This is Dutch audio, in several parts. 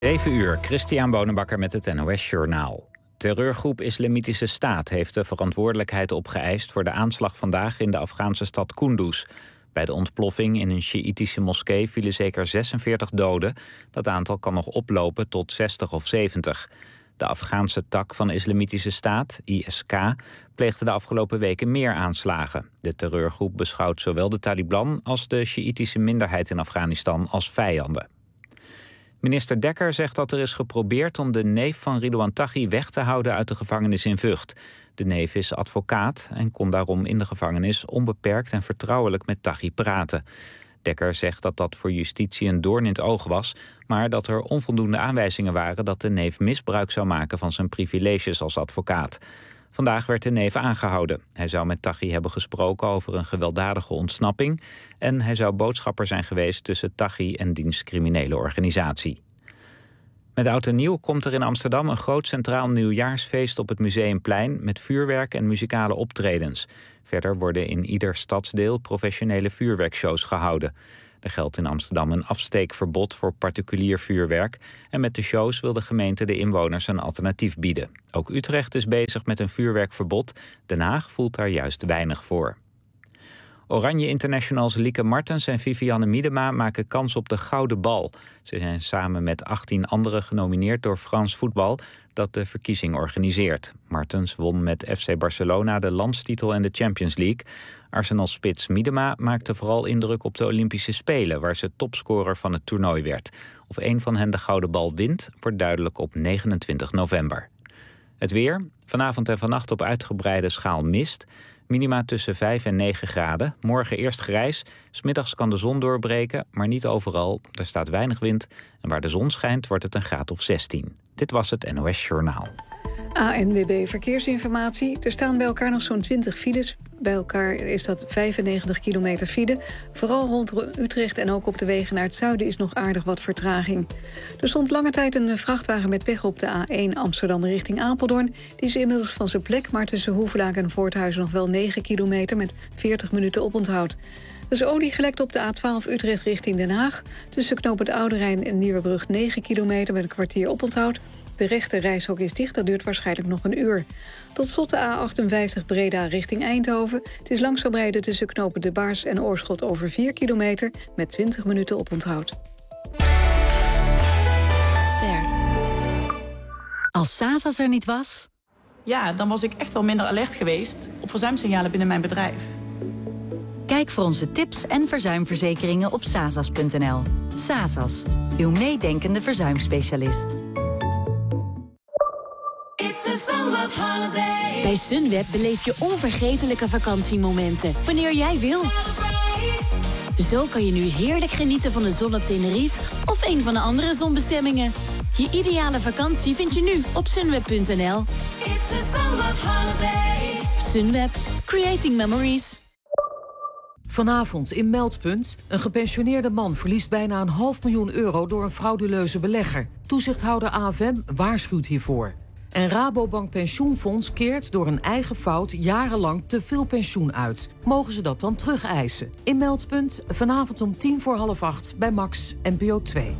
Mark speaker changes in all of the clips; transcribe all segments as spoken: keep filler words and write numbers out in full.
Speaker 1: zeven uur, Christian Bonenbakker met het N O S Journaal. Terreurgroep Islamitische Staat heeft de verantwoordelijkheid opgeëist voor de aanslag vandaag in de Afghaanse stad Kunduz. Bij de ontploffing in een Sjiïtische moskee vielen zeker zesenveertig doden. Dat aantal kan nog oplopen tot zestig of zeventig. De Afghaanse tak van Islamitische Staat, I S K, pleegde de afgelopen weken meer aanslagen. De terreurgroep beschouwt zowel de Taliban als de Sjiïtische minderheid in Afghanistan als vijanden. Minister Dekker zegt dat er is geprobeerd om de neef van Ridouan Taghi weg te houden uit de gevangenis in Vught. De neef is advocaat en kon daarom in de gevangenis onbeperkt en vertrouwelijk met Taghi praten. Dekker zegt dat dat voor justitie een doorn in het oog was, maar dat er onvoldoende aanwijzingen waren dat de neef misbruik zou maken van zijn privileges als advocaat. Vandaag werd de neef aangehouden. Hij zou met Taghi hebben gesproken over een gewelddadige ontsnapping en hij zou boodschapper zijn geweest tussen Taghi en diens criminele organisatie. Met oud en nieuw komt er in Amsterdam een groot centraal nieuwjaarsfeest op het Museumplein met vuurwerk en muzikale optredens. Verder worden in ieder stadsdeel professionele vuurwerkshows gehouden. Er geldt in Amsterdam een afsteekverbod voor particulier vuurwerk en met de shows wil de gemeente de inwoners een alternatief bieden. Ook Utrecht is bezig met een vuurwerkverbod. Den Haag voelt daar juist weinig voor. Oranje internationals Lieke Martens en Vivianne Miedema maken kans op de Gouden Bal. Ze zijn samen met achttien anderen genomineerd door Frans Voetbal, dat de verkiezing organiseert. Martens won met F C Barcelona de landstitel en de Champions League. Arsenal-spits Miedema maakte vooral indruk op de Olympische Spelen, waar ze topscorer van het toernooi werd. Of een van hen de Gouden Bal wint, wordt duidelijk op negenentwintig november. Het weer. Vanavond en vannacht op uitgebreide schaal mist. Minima tussen vijf en negen graden. Morgen eerst grijs. 's Middags kan de zon doorbreken, maar niet overal. Er staat weinig wind. En waar de zon schijnt, wordt het een graad of zestien. Dit was het N O S Journaal.
Speaker 2: A N W B Verkeersinformatie. Er staan bij elkaar nog zo'n twintig files. Bij elkaar is dat vijfennegentig kilometer file. Vooral rond Utrecht en ook op de wegen naar het zuiden is nog aardig wat vertraging. Er stond lange tijd een vrachtwagen met pech op de A één Amsterdam richting Apeldoorn. Die is inmiddels van zijn plek, maar tussen Hoevelaak en Voorthuizen nog wel negen kilometer met veertig minuten oponthoud. Er is olie gelekt op de A twaalf Utrecht richting Den Haag. Tussen knooppunt Oude Rijn en Nieuwerbrug negen kilometer met een kwartier oponthoud. De rechte reishok is dicht, dat duurt waarschijnlijk nog een uur. Tot slot de A achtenvijftig Breda richting Eindhoven. Het is langzaam rijden tussen knopen De Baars en Oorschot over vier kilometer... met twintig minuten oponthoud.
Speaker 3: Ster. Als Sasas er niet was?
Speaker 4: Ja, dan was ik echt wel minder alert geweest op verzuimsignalen binnen mijn bedrijf.
Speaker 3: Kijk voor onze tips en verzuimverzekeringen op sasas punt n l. Sasas, uw meedenkende verzuimspecialist.
Speaker 5: Bij Sunweb beleef je onvergetelijke vakantiemomenten, wanneer jij wil. Zo kan je nu heerlijk genieten van de zon op Tenerife of een van de andere zonbestemmingen. Je ideale vakantie vind je nu op sunweb punt n l. Sunweb, creating memories.
Speaker 6: Vanavond in Meldpunt. Een gepensioneerde man verliest bijna een half miljoen euro door een frauduleuze belegger. Toezichthouder A F M waarschuwt hiervoor. En Rabobank Pensioenfonds keert door een eigen fout jarenlang te veel pensioen uit. Mogen ze dat dan terugeisen? In Meldpunt, vanavond om tien voor half acht bij Max N P O twee.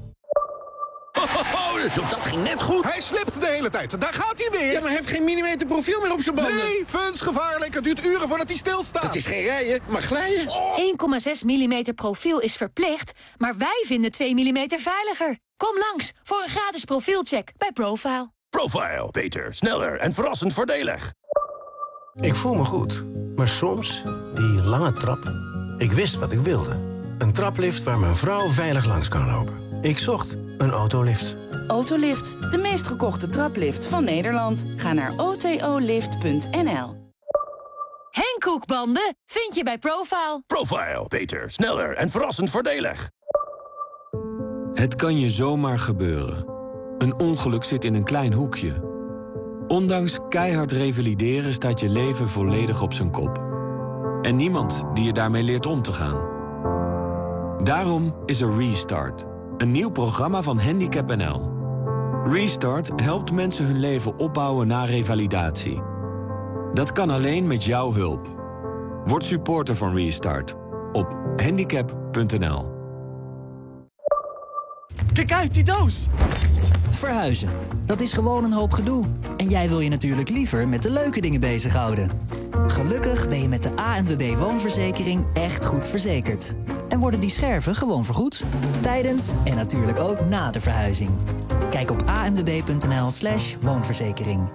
Speaker 7: Oh, dat ging net goed. Hij slipt de hele tijd. Daar gaat hij weer.
Speaker 8: Ja, maar hij heeft geen millimeter profiel meer op zijn banden.
Speaker 7: Nee, funtsgevaarlijk. Het duurt uren voordat hij stilstaat.
Speaker 8: Dat is geen rijden, maar glijden.
Speaker 7: Oh.
Speaker 9: één komma zes millimeter profiel is verplicht, maar wij vinden twee millimeter veiliger. Kom langs voor een gratis profielcheck bij Profile.
Speaker 7: Profile. Beter, sneller en verrassend voordelig.
Speaker 10: Ik voel me goed, maar soms die lange trap. Ik wist wat ik wilde. Een traplift waar mijn vrouw veilig langs kan lopen. Ik zocht een autolift.
Speaker 11: Autolift, de meest gekochte traplift van Nederland. Ga naar o t o lift punt n l.
Speaker 9: Henk Koekbanden vind je bij Profile.
Speaker 7: Profile. Beter, sneller en verrassend voordelig.
Speaker 12: Het kan je zomaar gebeuren. Een ongeluk zit in een klein hoekje. Ondanks keihard revalideren staat je leven volledig op zijn kop. En niemand die je daarmee leert om te gaan. Daarom is er Restart. Een nieuw programma van Handicap N L. Restart helpt mensen hun leven opbouwen na revalidatie. Dat kan alleen met jouw hulp. Word supporter van Restart op handicap punt n l.
Speaker 13: Kijk uit, die doos!
Speaker 14: Verhuizen, dat is gewoon een hoop gedoe. En jij wil je natuurlijk liever met de leuke dingen bezighouden. Gelukkig ben je met de A N W B Woonverzekering echt goed verzekerd. En worden die scherven gewoon vergoed. Tijdens en natuurlijk ook na de verhuizing. Kijk op a n w b punt n l slash woonverzekering.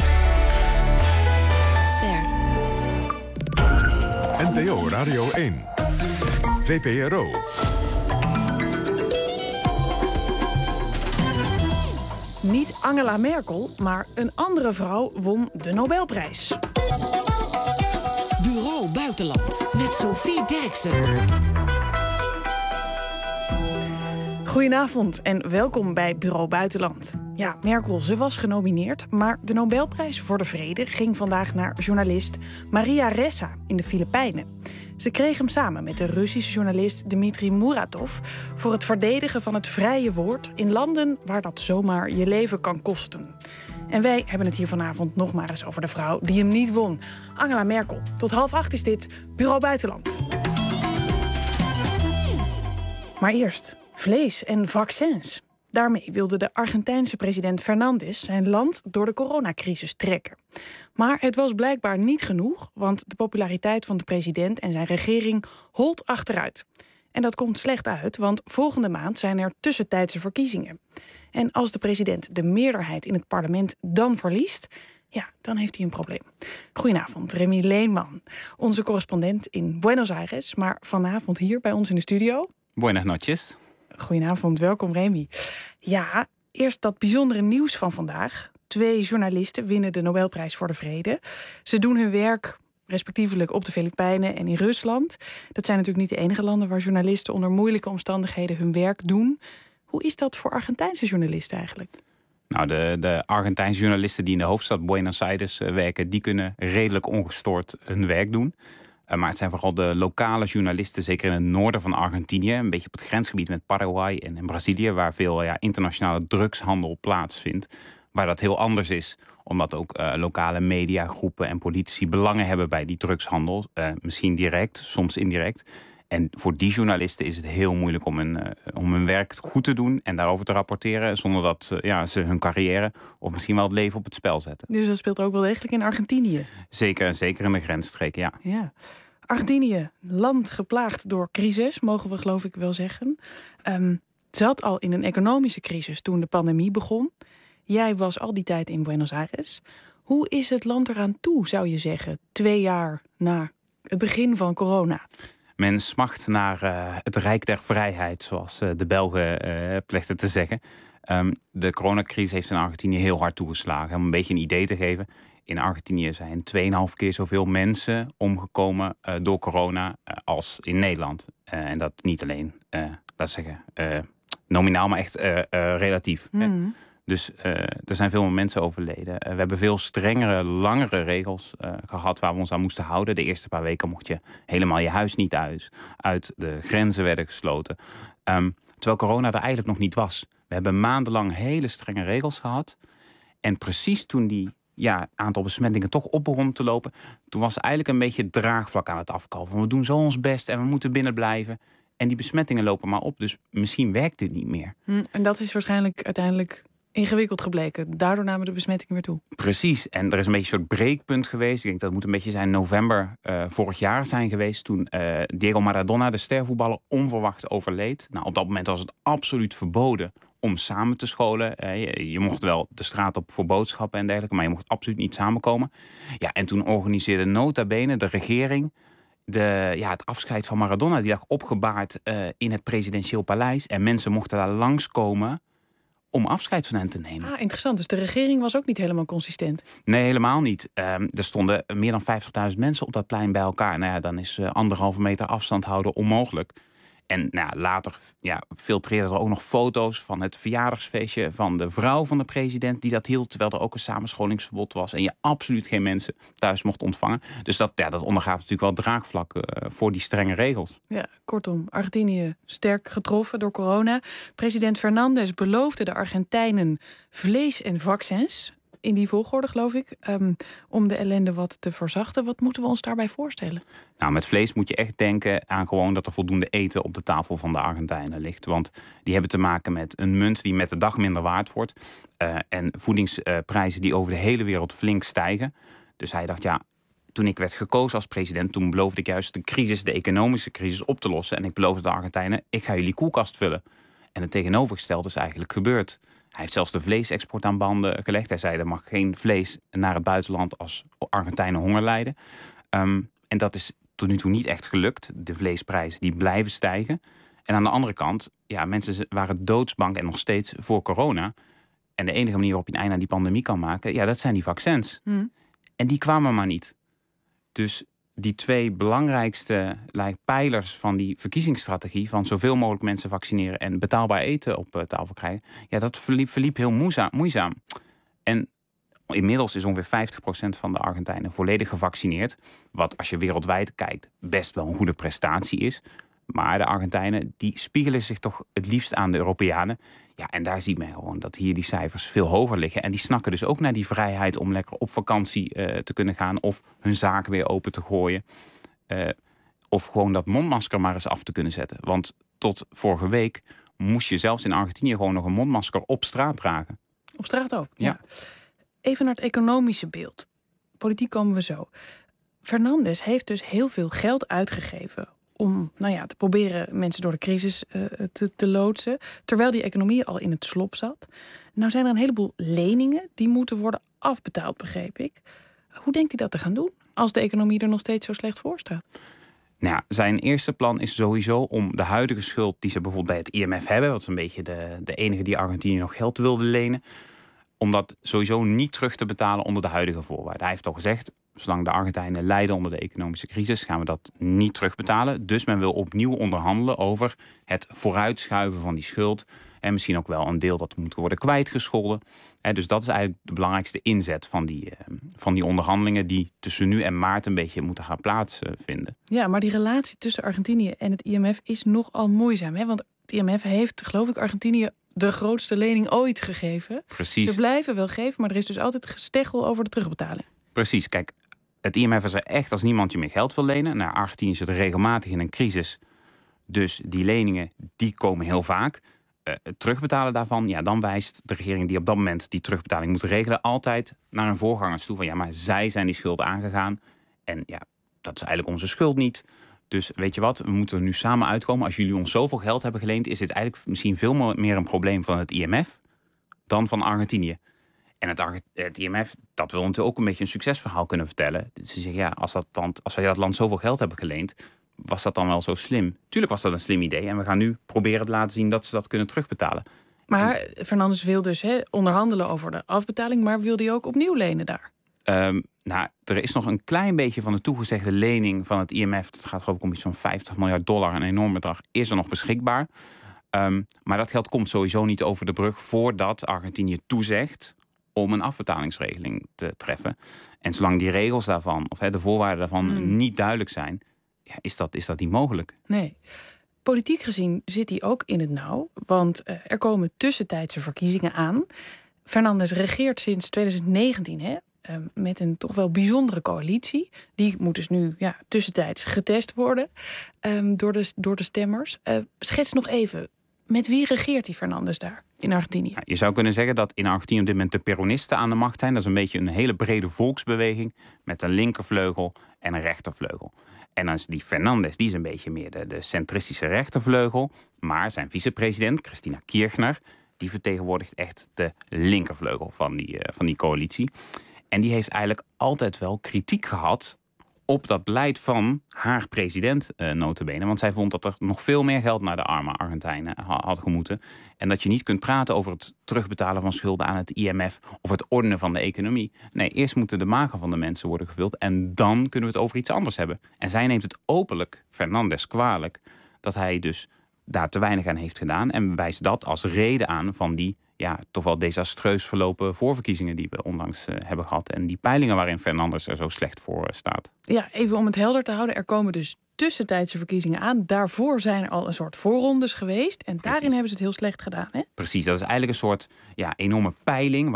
Speaker 15: Ster.
Speaker 16: N P O Radio één. V P R O.
Speaker 17: Niet Angela Merkel, maar een andere vrouw won de Nobelprijs.
Speaker 18: Bureau Buitenland met Sophie Derksen.
Speaker 17: Goedenavond en welkom bij Bureau Buitenland. Ja, Merkel, ze was genomineerd, maar de Nobelprijs voor de Vrede ging vandaag naar journalist Maria Ressa in de Filipijnen. Ze kreeg hem samen met de Russische journalist Dmitri Muratov voor het verdedigen van het vrije woord in landen waar dat zomaar je leven kan kosten. En wij hebben het hier vanavond nog maar eens over de vrouw die hem niet won. Angela Merkel. Tot half acht is dit Bureau Buitenland. Maar eerst vlees en vaccins. Daarmee wilde de Argentijnse president Fernandez zijn land door de coronacrisis trekken. Maar het was blijkbaar niet genoeg, want de populariteit van de president en zijn regering holt achteruit. En dat komt slecht uit, want volgende maand zijn er tussentijdse verkiezingen. En als de president de meerderheid in het parlement dan verliest, ja, dan heeft hij een probleem. Goedenavond, Remy Leenman, onze correspondent in Buenos Aires, maar vanavond hier bij ons in de studio.
Speaker 19: Buenas noches.
Speaker 17: Goedenavond, welkom Remy. Ja, eerst dat bijzondere nieuws van vandaag. Twee journalisten winnen de Nobelprijs voor de Vrede. Ze doen hun werk respectievelijk op de Filipijnen en in Rusland. Dat zijn natuurlijk niet de enige landen waar journalisten onder moeilijke omstandigheden hun werk doen. Hoe is dat voor Argentijnse journalisten eigenlijk?
Speaker 19: Nou, de, de Argentijnse journalisten die in de hoofdstad Buenos Aires uh, werken, die kunnen redelijk ongestoord hun werk doen. Uh, maar het zijn vooral de lokale journalisten, zeker in het noorden van Argentinië, een beetje op het grensgebied met Paraguay en, en Brazilië, waar veel ja, internationale drugshandel plaatsvindt. Waar dat heel anders is, omdat ook uh, lokale mediagroepen en politici belangen hebben bij die drugshandel. Uh, misschien direct, soms indirect. En voor die journalisten is het heel moeilijk om hun, uh, om hun werk goed te doen en daarover te rapporteren, zonder dat uh, ja, ze hun carrière of misschien wel het leven op het spel zetten.
Speaker 17: Dus dat speelt ook wel degelijk in Argentinië?
Speaker 19: Zeker, zeker in de grensstreken, ja.
Speaker 17: ja. Argentinië, land geplaagd door crisis, mogen we geloof ik wel zeggen. Um, zat al in een economische crisis toen de pandemie begon. Jij was al die tijd in Buenos Aires. Hoe is het land eraan toe, zou je zeggen, twee jaar na het begin van corona?
Speaker 19: Men smacht naar uh, het rijk der vrijheid, zoals uh, de Belgen uh, plechten te zeggen. Um, de coronacrisis heeft in Argentinië heel hard toegeslagen. Om een beetje een idee te geven. In Argentinië zijn tweeënhalf keer zoveel mensen omgekomen uh, door corona uh, als in Nederland. Uh, en dat niet alleen, uh, laat zeggen, uh, nominaal, maar echt uh, uh, relatief.
Speaker 17: Mm.
Speaker 19: Hè? Dus uh, er zijn veel meer mensen overleden. Uh, we hebben veel strengere, langere regels uh, gehad waar we ons aan moesten houden. De eerste paar weken mocht je helemaal je huis niet uit. uit de grenzen werden gesloten. Um, terwijl corona er eigenlijk nog niet was. We hebben maandenlang hele strenge regels gehad. En precies toen die ja, aantal besmettingen toch op begon te lopen, toen was eigenlijk een beetje het draagvlak aan het afkalven. We doen zo ons best en we moeten binnen blijven. En die besmettingen lopen maar op. Dus misschien werkt dit niet meer.
Speaker 17: Hm, en dat is waarschijnlijk uiteindelijk ingewikkeld gebleken. Daardoor namen de besmettingen weer toe.
Speaker 19: Precies. En er is een beetje een soort breekpunt geweest. Ik denk dat moet een beetje zijn november uh, vorig jaar zijn geweest. Toen uh, Diego Maradona, de stervoetballer, onverwacht overleed. Nou, op dat moment was het absoluut verboden om samen te scholen. Uh, je, je mocht wel de straat op voor boodschappen en dergelijke, maar je mocht absoluut niet samenkomen. Ja, en toen organiseerde nota bene de regering De, ja, het afscheid van Maradona. Die lag opgebaard uh, in het presidentieel paleis. En mensen mochten daar langskomen om afscheid van hen te nemen.
Speaker 17: Ah, interessant. Dus de regering was ook niet helemaal consistent?
Speaker 19: Nee, helemaal niet. Um, er stonden meer dan vijftigduizend mensen op dat plein bij elkaar. Nou ja, dan is uh, anderhalve meter afstand houden onmogelijk. En nou, later ja, filtreerden er ook nog foto's van het verjaardagsfeestje van de vrouw van de president die dat hield, terwijl er ook een samenscholingsverbod was en je absoluut geen mensen thuis mocht ontvangen. Dus dat, ja, dat ondergaat natuurlijk wel draagvlak uh, voor die strenge regels.
Speaker 17: Ja, kortom, Argentinië sterk getroffen door corona. President Fernandez beloofde de Argentijnen vlees en vaccins. in die volgorde, geloof ik. Um, om de ellende wat te verzachten. Wat moeten we ons daarbij voorstellen?
Speaker 19: Nou, met vlees moet je echt denken aan gewoon dat er voldoende eten op de tafel van de Argentijnen ligt. Want die hebben te maken met een munt die met de dag minder waard wordt. Uh, en voedingsprijzen die over de hele wereld flink stijgen. Dus hij dacht, ja, toen ik werd gekozen als president, toen beloofde ik juist de crisis, de economische crisis op te lossen. En ik beloofde de Argentijnen, ik ga jullie koelkast vullen. En het tegenovergestelde is eigenlijk gebeurd. Hij heeft zelfs de vleesexport aan banden gelegd. Hij zei, er mag geen vlees naar het buitenland als Argentijnen honger lijden. Um, en dat is tot nu toe niet echt gelukt. De vleesprijzen die blijven stijgen. En aan de andere kant, ja, mensen waren doodsbang en nog steeds voor corona. En de enige manier waarop je een einde aan die pandemie kan maken, ja, dat zijn die vaccins. Hmm. En die kwamen maar niet. Dus die twee belangrijkste like, pijlers van die verkiezingsstrategie, van zoveel mogelijk mensen vaccineren en betaalbaar eten op uh, tafel krijgen, ja, dat verliep, verliep heel moeizaam, moeizaam. En inmiddels is ongeveer vijftig procent van de Argentijnen volledig gevaccineerd. Wat als je wereldwijd kijkt best wel een goede prestatie is. Maar de Argentijnen die spiegelen zich toch het liefst aan de Europeanen. Ja, en daar ziet men gewoon dat hier die cijfers veel hoger liggen. En die snakken dus ook naar die vrijheid om lekker op vakantie uh, te kunnen gaan. Of hun zaak weer open te gooien. Uh, of gewoon dat mondmasker maar eens af te kunnen zetten. Want tot vorige week moest je zelfs in Argentinië gewoon nog een mondmasker op straat dragen.
Speaker 17: Op straat ook?
Speaker 19: Ja.
Speaker 17: ja. Even naar het economische beeld. Politiek komen we zo. Fernandes heeft dus heel veel geld uitgegeven om nou ja, te proberen mensen door de crisis uh, te, te loodsen, terwijl die economie al in het slop zat. Nou zijn er een heleboel leningen die moeten worden afbetaald, begreep ik. Hoe denkt hij dat te gaan doen als de economie er nog steeds zo slecht voor staat?
Speaker 19: Nou, zijn eerste plan is sowieso om de huidige schuld die ze bijvoorbeeld bij het I M F hebben, wat is een beetje de, de enige die Argentinië nog geld wilde lenen, om dat sowieso niet terug te betalen onder de huidige voorwaarden. Hij heeft al gezegd, zolang de Argentijnen lijden onder de economische crisis, gaan we dat niet terugbetalen. Dus men wil opnieuw onderhandelen over het vooruitschuiven van die schuld. En misschien ook wel een deel dat moet worden kwijtgescholden. Dus dat is eigenlijk de belangrijkste inzet van die, van die onderhandelingen die tussen nu en maart een beetje moeten gaan plaatsvinden.
Speaker 17: Ja, maar die relatie tussen Argentinië en het I M F is nogal moeizaam. Hè? Want het I M F heeft, geloof ik, Argentinië de grootste lening ooit gegeven.
Speaker 19: Precies.
Speaker 17: Ze blijven wel geven, maar er is dus altijd gesteggel over de terugbetaling.
Speaker 19: Precies, kijk, het I M F is er echt als niemand je meer geld wil lenen. Nou, Argentinië zit regelmatig in een crisis. Dus die leningen, die komen heel vaak. Uh, het terugbetalen daarvan, ja, dan wijst de regering die op dat moment die terugbetaling moet regelen altijd naar een voorgangers toe van ja, maar zij zijn die schuld aangegaan. En ja, dat is eigenlijk onze schuld niet. Dus weet je wat, we moeten er nu samen uitkomen. Als jullie ons zoveel geld hebben geleend, is dit eigenlijk misschien veel meer een probleem van het I M F dan van Argentinië. En het, het I M F, dat wil natuurlijk ook een beetje een succesverhaal kunnen vertellen. Dus ze zeggen, ja, als, dat land, als wij dat land zoveel geld hebben geleend, was dat dan wel zo slim? Tuurlijk was dat een slim idee. En we gaan nu proberen te laten zien dat ze dat kunnen terugbetalen.
Speaker 17: Maar en Fernandes wil dus he, onderhandelen over de afbetaling, maar wil hij ook opnieuw lenen daar?
Speaker 19: Um, nou, er is nog een klein beetje van de toegezegde lening van het I M F. Het gaat geloof ik om iets van vijftig miljard dollar, een enorm bedrag, is er nog beschikbaar. Um, maar dat geld komt sowieso niet over de brug voordat Argentinië toezegt om een afbetalingsregeling te treffen. En zolang die regels daarvan, of he, de voorwaarden daarvan hmm. niet duidelijk zijn, ja, is, dat, is dat niet mogelijk.
Speaker 17: Nee. Politiek gezien zit hij ook in het nauw, want uh, er komen tussentijdse verkiezingen aan. Fernandes regeert sinds twintig negentien, hè, uh, met een toch wel bijzondere coalitie. Die moet dus nu ja, tussentijds getest worden um, door, de, door de stemmers. Uh, schets nog even, met wie regeert die Fernandes daar in Argentinië?
Speaker 19: Ja, je zou kunnen zeggen dat in Argentinië op dit moment de Peronisten aan de macht zijn. Dat is een beetje een hele brede volksbeweging met een linkervleugel en een rechtervleugel. En dan is die Fernandes, die is een beetje meer de, de centristische rechtervleugel. Maar zijn vicepresident, Cristina Kirchner, die vertegenwoordigt echt de linkervleugel van die, uh, van die coalitie. En die heeft eigenlijk altijd wel kritiek gehad op dat beleid van haar president, uh, nota bene. Want zij vond dat er nog veel meer geld naar de arme Argentijnen ha- had gemoeten. En dat je niet kunt praten over het terugbetalen van schulden aan het I M F of het ordenen van de economie. Nee, eerst moeten de magen van de mensen worden gevuld en dan kunnen we het over iets anders hebben. En zij neemt het openlijk, Fernandes, kwalijk dat hij dus daar te weinig aan heeft gedaan en wijst dat als reden aan van die ja, toch wel desastreus verlopen voorverkiezingen die we onlangs uh, hebben gehad. En die peilingen waarin Fernandes er zo slecht voor uh, staat.
Speaker 17: Ja, even om het helder te houden. Er komen dus tussentijdse verkiezingen aan. Daarvoor zijn er al een soort voorrondes geweest. En Precies. daarin hebben ze het heel slecht gedaan. Hè?
Speaker 19: Precies, dat is eigenlijk een soort ja, enorme peiling waarin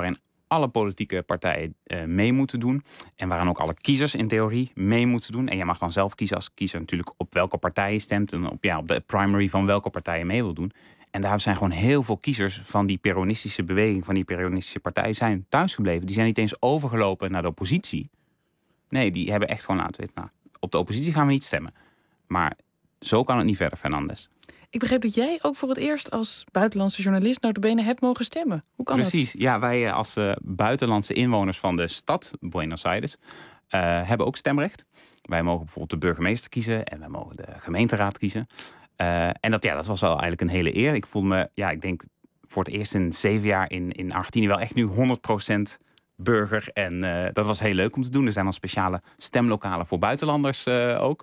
Speaker 19: alle politieke partijen uh, mee moeten doen. En waarin ook alle kiezers in theorie mee moeten doen. En je mag dan zelf kiezen als kiezer natuurlijk op welke partij je stemt. En op, ja, op de primary van welke partij je mee wil doen. En daar zijn gewoon heel veel kiezers van die peronistische beweging, van die peronistische partij, zijn thuisgebleven. Die zijn niet eens overgelopen naar de oppositie. Nee, die hebben echt gewoon laten weten, nou, op de oppositie gaan we niet stemmen. Maar zo kan het niet verder, Fernandes.
Speaker 17: Ik begreep dat jij ook voor het eerst als buitenlandse journalist nota bene hebt mogen stemmen. Hoe kan
Speaker 19: Precies,
Speaker 17: dat?
Speaker 19: Precies, ja, wij als uh, buitenlandse inwoners van de stad Buenos Aires uh, hebben ook stemrecht. Wij mogen bijvoorbeeld de burgemeester kiezen en wij mogen de gemeenteraad kiezen. Uh, en dat, ja, dat was wel eigenlijk een hele eer. Ik voel me, ja, ik denk voor het eerst in zeven jaar in, in Argentinië wel echt nu honderd procent burger. En uh, dat was heel leuk om te doen. Er zijn dan speciale stemlokalen voor buitenlanders uh, ook.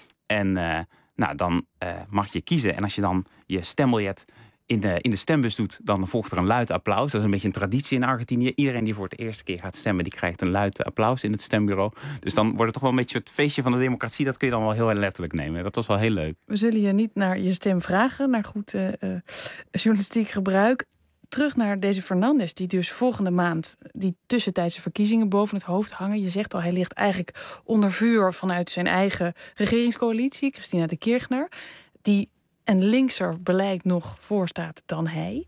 Speaker 19: En uh, nou, dan uh, mag je kiezen. En als je dan je stembiljet in de, in de stembus doet, dan volgt er een luid applaus. Dat is een beetje een traditie in Argentinië. Iedereen die voor het eerste keer gaat stemmen, die krijgt een luid applaus in het stembureau. Dus dan wordt het toch wel een beetje het feestje van de democratie. Dat kun je dan wel heel letterlijk nemen. Dat was wel heel leuk.
Speaker 17: We zullen je niet naar je stem vragen, naar goed uh, uh, journalistiek gebruik. Terug naar deze Fernandes, die dus volgende maand die tussentijdse verkiezingen boven het hoofd hangen. Je zegt al, hij ligt eigenlijk onder vuur vanuit zijn eigen regeringscoalitie, Cristina de Kirchner, die een linkser beleid nog voorstaat dan hij.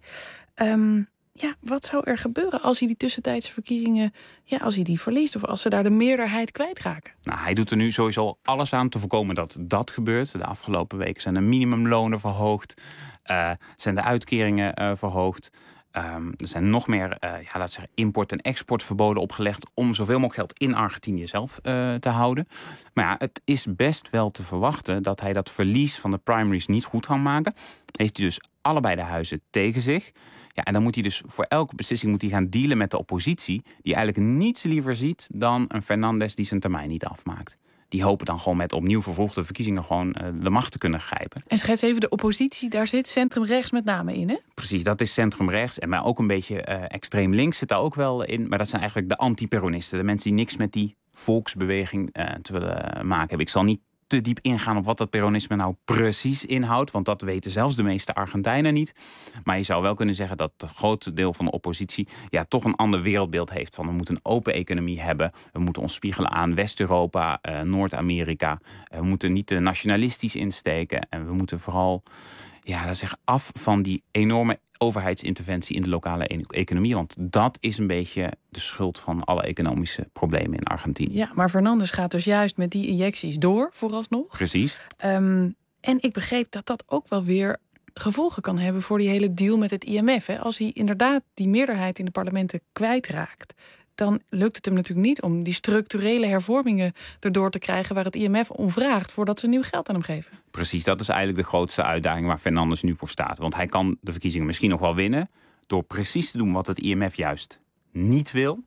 Speaker 17: Um, ja, wat zou er gebeuren als hij die tussentijdse verkiezingen, ja, als hij die verliest of als ze daar de meerderheid kwijtraken?
Speaker 19: Nou, hij doet er nu sowieso alles aan te voorkomen dat dat gebeurt. De afgelopen weken zijn de minimumlonen verhoogd, uh, zijn de uitkeringen uh, verhoogd. Um, er zijn nog meer uh, ja, laten we zeggen, import- en exportverboden opgelegd om zoveel mogelijk geld in Argentinië zelf uh, te houden. Maar ja, het is best wel te verwachten dat hij dat verlies van de primaries niet goed kan maken. Heeft hij dus allebei de huizen tegen zich. Ja, en dan moet hij dus voor elke beslissing moet hij gaan dealen met de oppositie, die eigenlijk niets liever ziet dan een Fernandes die zijn termijn niet afmaakt. Die hopen dan gewoon met opnieuw vervroegde verkiezingen gewoon uh, de macht te kunnen grijpen.
Speaker 17: En schets even de oppositie, daar zit centrumrechts met name in, hè?
Speaker 19: Precies, dat is centrumrechts. En maar ook een beetje uh, extreem links zit daar ook wel in. Maar dat zijn eigenlijk de anti-peronisten. De mensen die niks met die volksbeweging uh, te willen maken hebben. Ik zal niet te diep ingaan op wat dat peronisme nou precies inhoudt. Want dat weten zelfs de meeste Argentijnen niet. Maar je zou wel kunnen zeggen dat het grootste deel van de oppositie ja, toch een ander wereldbeeld heeft. Van we moeten een open economie hebben. We moeten ons spiegelen aan West-Europa, uh, Noord-Amerika. Uh, we moeten niet te nationalistisch insteken. En we moeten vooral ja, dat zeg, af van die enorme overheidsinterventie in de lokale e- economie. Want dat is een beetje de schuld van alle economische problemen in Argentinië.
Speaker 17: Ja, maar Fernandes gaat dus juist met die injecties door, vooralsnog.
Speaker 19: Precies.
Speaker 17: Um, en ik begreep dat dat ook wel weer gevolgen kan hebben voor die hele deal met het I M F. Hè. Als hij inderdaad die meerderheid in de parlementen kwijtraakt, dan lukt het hem natuurlijk niet om die structurele hervormingen erdoor te krijgen waar het I M F om vraagt voordat ze nieuw geld aan hem geven.
Speaker 19: Precies, dat is eigenlijk de grootste uitdaging waar Fernandes nu voor staat. Want hij kan de verkiezingen misschien nog wel winnen door precies te doen wat het I M F juist niet wil.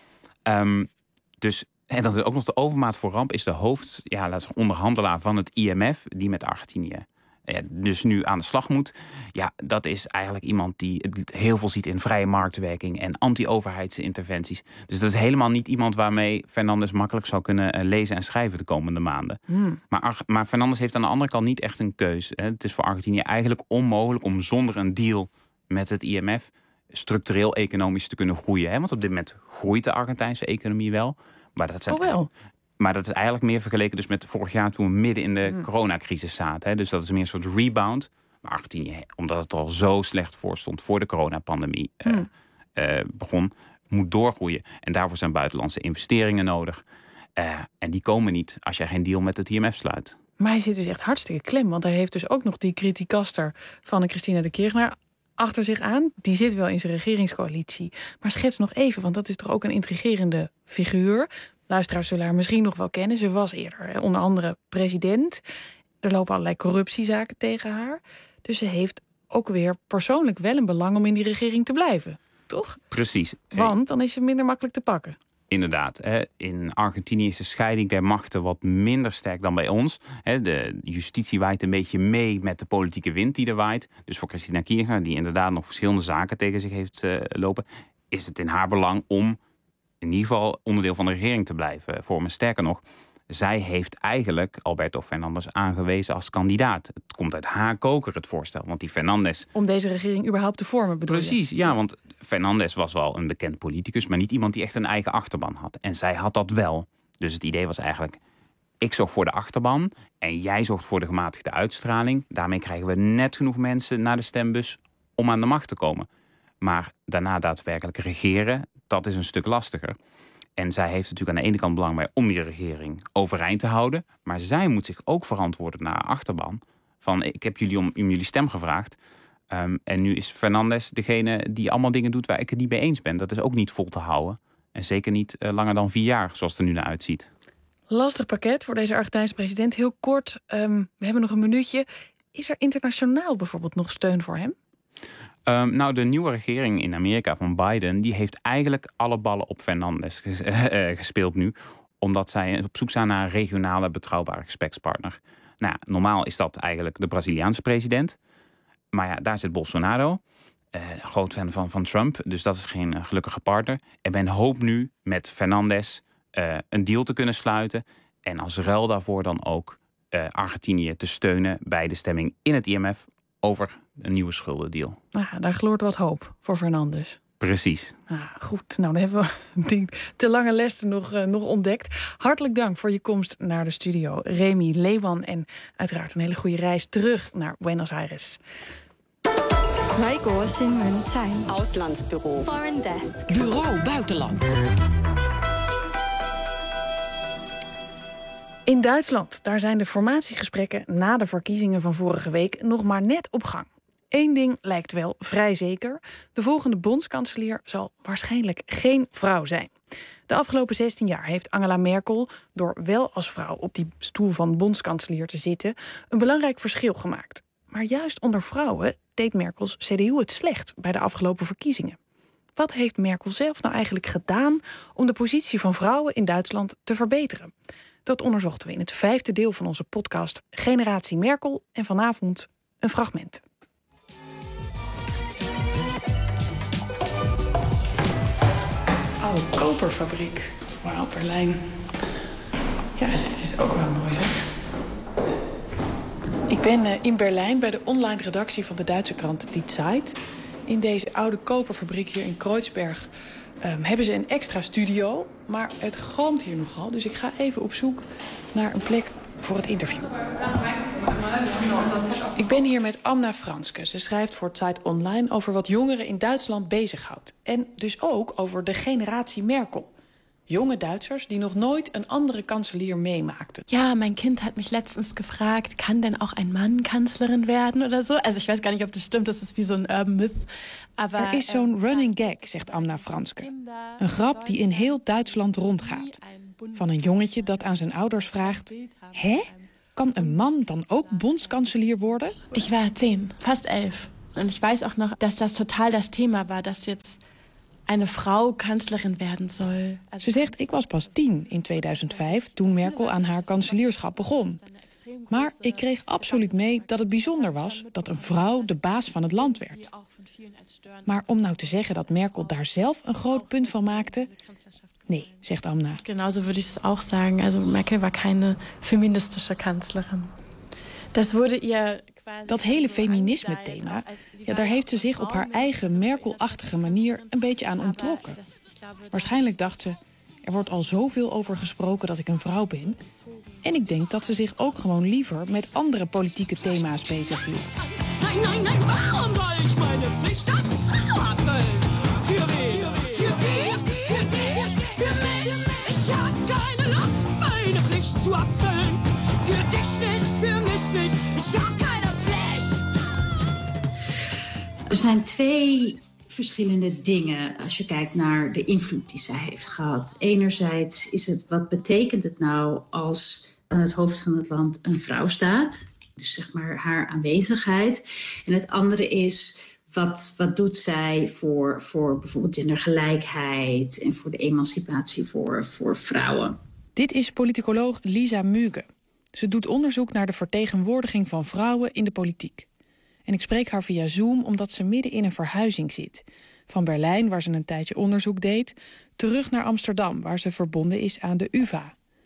Speaker 19: Um, dus, en dat is ook nog de overmaat voor ramp, is de hoofd, ja, laten we onderhandelaar van het I M F, die met Argentinië ja, dus nu aan de slag moet. Ja, dat is eigenlijk iemand die heel veel ziet in vrije marktwerking en anti-overheidsinterventies. Dus dat is helemaal niet iemand waarmee Fernandes makkelijk zou kunnen lezen en schrijven de komende maanden. Hmm. Maar, maar Fernandes heeft aan de andere kant niet echt een keus. Hè. Het is voor Argentinië eigenlijk onmogelijk om zonder een deal met het I M F structureel economisch te kunnen groeien. Hè. Want op dit moment groeit de Argentijnse economie wel. Maar dat zijn
Speaker 17: oh wel.
Speaker 19: Maar dat is eigenlijk meer vergeleken dus met vorig jaar toen we midden in de hmm. coronacrisis zaten. Hè. Dus dat is meer een soort rebound. Maar Argentinië, omdat het al zo slecht voor stond voor de coronapandemie hmm. uh, uh, begon, moet doorgroeien. En daarvoor zijn buitenlandse investeringen nodig. Uh, en die komen niet als jij geen deal met het I M F sluit.
Speaker 17: Maar hij zit dus echt hartstikke klem. Want hij heeft dus ook nog die criticaster van de Cristina de Kirchner achter zich aan. Die zit wel in zijn regeringscoalitie. Maar schets nog even, want dat is toch ook een intrigerende figuur. Luisteraars zullen haar misschien nog wel kennen. Ze was eerder onder andere president. Er lopen allerlei corruptiezaken tegen haar. Dus ze heeft ook weer persoonlijk wel een belang om in die regering te blijven. Toch?
Speaker 19: Precies.
Speaker 17: Want dan is ze minder makkelijk te pakken.
Speaker 19: Inderdaad. In Argentinië is de scheiding der machten wat minder sterk dan bij ons. De justitie waait een beetje mee met de politieke wind die er waait. Dus voor Cristina Kirchner, die inderdaad nog verschillende zaken tegen zich heeft lopen, is het in haar belang om in ieder geval onderdeel van de regering te blijven vormen. Sterker nog, zij heeft eigenlijk Alberto Fernandez aangewezen als kandidaat. Het komt uit haar koker, het voorstel. Want die Fernandez...
Speaker 17: Om deze regering überhaupt te vormen, bedoel je?
Speaker 19: Precies, ja, want Fernandez was wel een bekend politicus, maar niet iemand die echt een eigen achterban had. En zij had dat wel. Dus het idee was eigenlijk, ik zorg voor de achterban en jij zorgt voor de gematigde uitstraling. Daarmee krijgen we net genoeg mensen naar de stembus om aan de macht te komen. Maar daarna daadwerkelijk regeren, dat is een stuk lastiger. En zij heeft natuurlijk aan de ene kant belang bij om die regering overeind te houden. Maar zij moet zich ook verantwoorden naar haar achterban. Van, ik heb jullie om, om jullie stem gevraagd. Um, en nu is Fernandez degene die allemaal dingen doet waar ik het niet mee eens ben. Dat is ook niet vol te houden. En zeker niet uh, langer dan vier jaar, zoals het er nu naar uitziet.
Speaker 17: Lastig pakket voor deze Argentijnse president. Heel kort, um, we hebben nog een minuutje. Is er internationaal bijvoorbeeld nog steun voor hem?
Speaker 19: Um, nou, de nieuwe regering in Amerika van Biden, die heeft eigenlijk alle ballen op Fernandez ges- uh, gespeeld nu. Omdat zij op zoek zijn naar een regionale betrouwbare gesprekspartner. Nou, normaal is dat eigenlijk de Braziliaanse president. Maar ja, daar zit Bolsonaro. Uh, groot fan van, van Trump. Dus dat is geen uh, gelukkige partner. En men hoopt nu met Fernandez uh, een deal te kunnen sluiten. En als ruil daarvoor dan ook uh, Argentinië te steunen bij de stemming in het I M F over een nieuwe schuldendeal.
Speaker 17: Ah, daar gloort wat hoop voor Fernandez.
Speaker 19: Precies.
Speaker 17: Ah, goed, nou dan hebben we die te lange les nog, uh, nog ontdekt. Hartelijk dank voor je komst naar de studio, Remy Leeuwan. En uiteraard een hele goede reis terug naar Buenos Aires.
Speaker 13: Auslandsbureau.
Speaker 18: Foreign Desk.
Speaker 13: Bureau Buitenland.
Speaker 17: In Duitsland, daar zijn de formatiegesprekken na de verkiezingen van vorige week nog maar net op gang. Eén ding lijkt wel vrij zeker. De volgende bondskanselier zal waarschijnlijk geen vrouw zijn. De afgelopen zestien jaar heeft Angela Merkel, door wel als vrouw op die stoel van bondskanselier te zitten, een belangrijk verschil gemaakt. Maar juist onder vrouwen deed Merkels C D U het slecht bij de afgelopen verkiezingen. Wat heeft Merkel zelf nou eigenlijk gedaan om de positie van vrouwen in Duitsland te verbeteren? Dat onderzochten we in het vijfde deel van onze podcast Generatie Merkel. En vanavond een fragment. Oude koperfabriek. Wauw, Berlijn. Ja, het is ook wel mooi, zeg. Ik ben uh, in Berlijn bij de online redactie van de Duitse krant Die Zeit. In deze oude koperfabriek hier in Kreuzberg um, hebben ze een extra studio. Maar het galmt hier nogal, dus ik ga even op zoek naar een plek voor het interview. Ik ben hier met Amna Franske. Ze schrijft voor Zeit Online over wat jongeren in Duitsland bezighoudt. En dus ook over de generatie Merkel. Jonge Duitsers die nog nooit een andere kanselier meemaakten.
Speaker 15: Ja, mein Kind hat mich letztens gefragt, kann denn auch ein Mann Kanzlerin werden oder so? Also ich weiß gar nicht, ob das stimmt, das ist wie zo'n urban myth. Aber,
Speaker 20: er is zo'n running gag, zegt Amna Franske. Een grap die in heel Duitsland rondgaat. Van een jongetje dat aan zijn ouders vraagt: Hè? Kan een man dan ook bondskanselier worden?
Speaker 15: Ich war tien, fast elf. Und ich weiß auch noch, dass das total das Thema war, dass jetzt eine Frau Kanzlerin werden soll.
Speaker 20: Ze zegt, ik was pas tien in tweeduizend vijf toen Merkel aan haar kanselierschap begon. Maar ik kreeg absoluut mee dat het bijzonder was dat een vrouw de baas van het land werd. Maar om nou te zeggen dat Merkel daar zelf een groot punt van maakte, nee, zegt Amna.
Speaker 15: Genauso würde ich es auch sagen. Also Merkel war keine feministische Kanzlerin. Das wurde ihr.
Speaker 20: Dat hele feminisme-thema, ja, daar heeft ze zich op haar eigen Merkel-achtige manier een beetje aan onttrokken. Waarschijnlijk dacht ze, er wordt al zoveel over gesproken dat ik een vrouw ben. En ik denk dat ze zich ook gewoon liever met andere politieke thema's bezighield.
Speaker 21: Nee, nee, nee, waarom soll ich meine Pflicht als Frau erfüllen? Für wen? Für dich? Für dich? Für mich? Ich hab keine Lust, meine Pflicht zu erfüllen. Für dich nicht, für mich nicht. Ich hab keine Pflicht.
Speaker 22: Er zijn twee verschillende dingen als je kijkt naar de invloed die zij heeft gehad. Enerzijds is het, wat betekent het nou als aan het hoofd van het land een vrouw staat? Dus zeg maar haar aanwezigheid. En het andere is, wat, wat doet zij voor, voor bijvoorbeeld gendergelijkheid en voor de emancipatie voor, voor vrouwen?
Speaker 20: Dit is politicoloog Lisa Müge. Ze doet onderzoek naar de vertegenwoordiging van vrouwen in de politiek. En ik spreek haar via Zoom omdat ze midden in een verhuizing zit. Van Berlijn, waar ze een tijdje onderzoek deed, terug naar Amsterdam, waar ze verbonden is aan de U vA.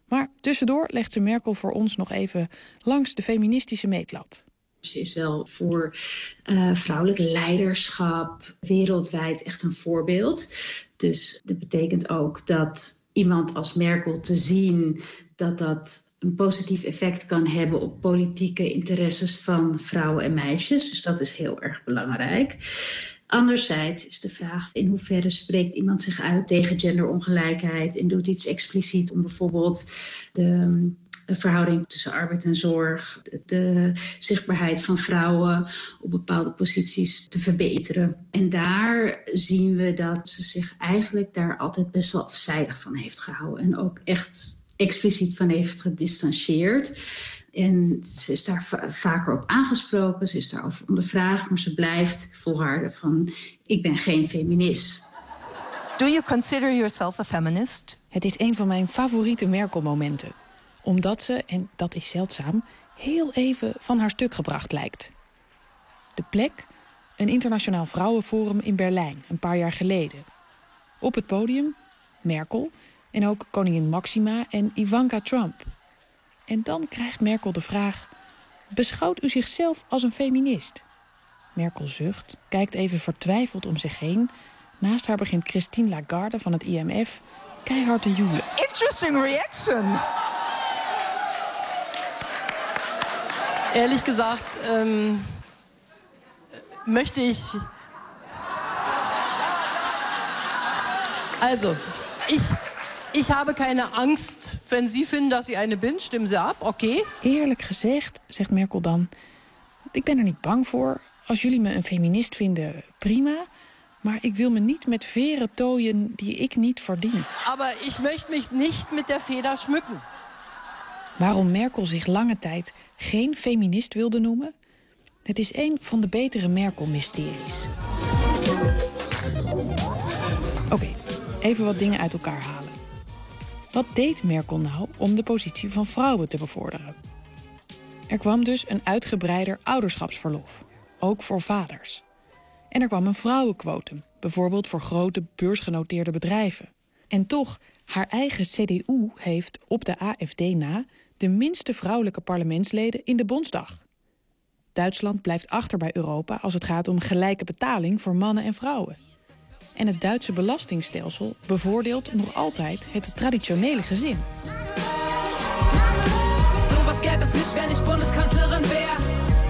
Speaker 20: Maar tussendoor legt ze Merkel voor ons nog even langs de feministische meetlat.
Speaker 22: Ze is wel voor uh, vrouwelijk leiderschap wereldwijd echt een voorbeeld. Dus dat betekent ook dat iemand als Merkel te zien dat dat een positief effect kan hebben op politieke interesses van vrouwen en meisjes. Dus dat is heel erg belangrijk. Anderzijds is de vraag in hoeverre spreekt iemand zich uit tegen genderongelijkheid en doet iets expliciet om bijvoorbeeld de verhouding tussen arbeid en zorg, de zichtbaarheid van vrouwen op bepaalde posities te verbeteren. En daar zien we dat ze zich eigenlijk daar altijd best wel afzijdig van heeft gehouden en ook echt expliciet van heeft gedistanceerd. En ze is daar va- vaker op aangesproken, ze is daarover ondervraagd, maar ze blijft volharden van ik ben geen feminist.
Speaker 1: Do you consider yourself a feminist?
Speaker 20: Het is een van mijn favoriete Merkel-momenten. Omdat ze, en dat is zeldzaam, heel even van haar stuk gebracht lijkt. De plek? Een internationaal vrouwenforum in Berlijn, een paar jaar geleden. Op het podium Merkel en ook koningin Maxima en Ivanka Trump. En dan krijgt Merkel de vraag: beschouwt u zichzelf als een feminist? Merkel zucht, kijkt even vertwijfeld om zich heen. Naast haar begint Christine Lagarde van het I M F keihard te joelen.
Speaker 1: Interesting reaction. Ehrlich gesagt, ähm, möchte ich... Also, ich, ich habe keine Angst. Wenn Sie finden, dass ich eine bin, stimmen Sie ab, oké. Okay.
Speaker 20: Eerlijk gezegd, zegt Merkel dan, ik ben er niet bang voor. Als jullie me een feminist vinden, prima. Maar ik wil me niet met veren tooien die ik niet verdien.
Speaker 1: Aber ich möchte mich nicht mit der Feder schmücken.
Speaker 20: Waarom Merkel zich lange tijd geen feminist wilde noemen? Het is een van de betere Merkel-mysteries. Oké, okay, even wat dingen uit elkaar halen. Wat deed Merkel nou om de positie van vrouwen te bevorderen? Er kwam dus een uitgebreider ouderschapsverlof, ook voor vaders. En er kwam een vrouwenquotum, bijvoorbeeld voor grote beursgenoteerde bedrijven. En toch, haar eigen C D U heeft op de A F D na de minste vrouwelijke parlementsleden in de Bondsdag. Duitsland blijft achter bij Europa als het gaat om gelijke betaling voor mannen en vrouwen. En het Duitse belastingstelsel bevoordeelt nog altijd het traditionele gezin.
Speaker 21: Sowas gäbe es nicht, wenn ich Bundeskanzlerin wäre.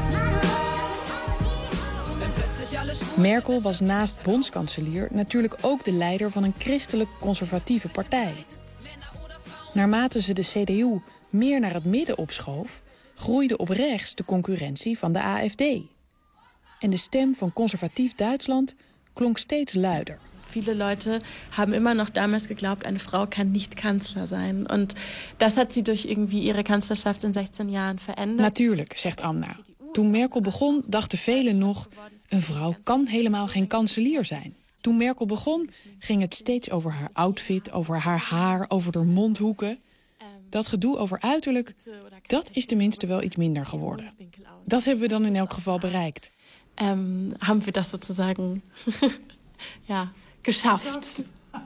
Speaker 20: Merkel was naast bondskanselier natuurlijk ook de leider van een christelijk-conservatieve partij. Naarmate ze de C D U meer naar het midden opschoof, groeide op rechts de concurrentie van de A F D. En de stem van conservatief Duitsland klonk steeds luider.
Speaker 15: Viele Leute haben immer noch damals geglaubt, eine Frau kann nicht Kanzler sein. Und das hat sie durch irgendwie ihre Kanzlerschaft in zestien Jahren verändert.
Speaker 20: Natuurlijk, zegt Anna. Toen Merkel begon, dachten velen nog, een vrouw kan helemaal geen kanselier zijn. Toen Merkel begon, ging het steeds over haar outfit, over haar haar, over haar mondhoeken. Dat gedoe over uiterlijk, dat is tenminste wel iets minder geworden. Dat hebben we dan in elk geval bereikt.
Speaker 15: Um, haben wir das sozusagen ja, geschafft.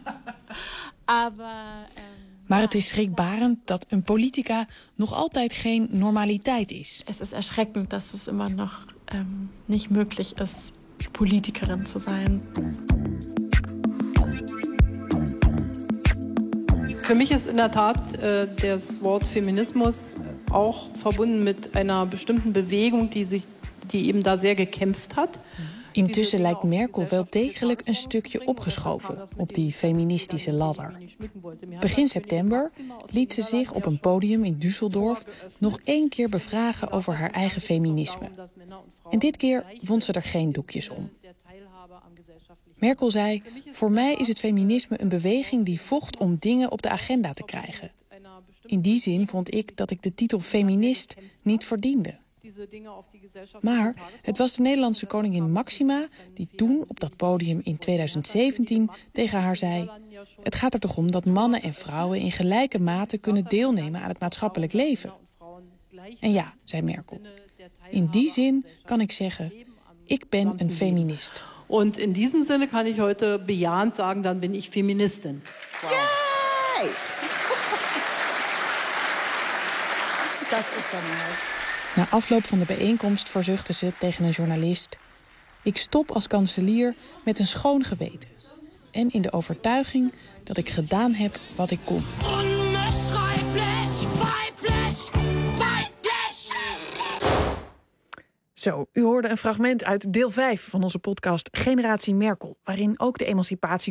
Speaker 15: Aber, um,
Speaker 20: maar het is schrikbarend dat een politica nog altijd geen normaliteit is.
Speaker 15: Es ist erschreckend, dass es immer noch um, nicht möglich ist, Politikerin zu sein.
Speaker 13: Für mich ist in der Tat äh, das Wort Feminismus auch verbunden mit einer bestimmten Bewegung, die sich, die eben da sehr gekämpft hat.
Speaker 20: Intussen lijkt Merkel wel degelijk een stukje opgeschoven op die feministische ladder. Begin september liet ze zich op een podium in Düsseldorf nog één keer bevragen over haar eigen feminisme. En dit keer wond ze er geen doekjes om. Merkel zei, voor mij is het feminisme een beweging die vocht om dingen op de agenda te krijgen. In die zin vond ik dat ik de titel feminist niet verdiende. Maar het was de Nederlandse koningin Maxima die toen op dat podium in tweeduizend zeventien tegen haar zei: het gaat er toch om dat mannen en vrouwen in gelijke mate kunnen deelnemen aan het maatschappelijk leven. En ja, zei Merkel, in die zin kan ik zeggen, ik ben een feminist.
Speaker 13: Und in diesem Sinne kann ich heute bejahend sagen, dann bin ich Feministin. Wow.
Speaker 21: Yay!
Speaker 15: das ist dann halt.
Speaker 20: Na afloop van de bijeenkomst verzuchtte ze tegen een journalist: ik stop als kanselier met een schoon geweten. En in de overtuiging dat ik gedaan heb wat ik kon.
Speaker 17: Zo, u hoorde een fragment uit deel vijf van onze podcast Generatie Merkel, waarin ook de emancipatie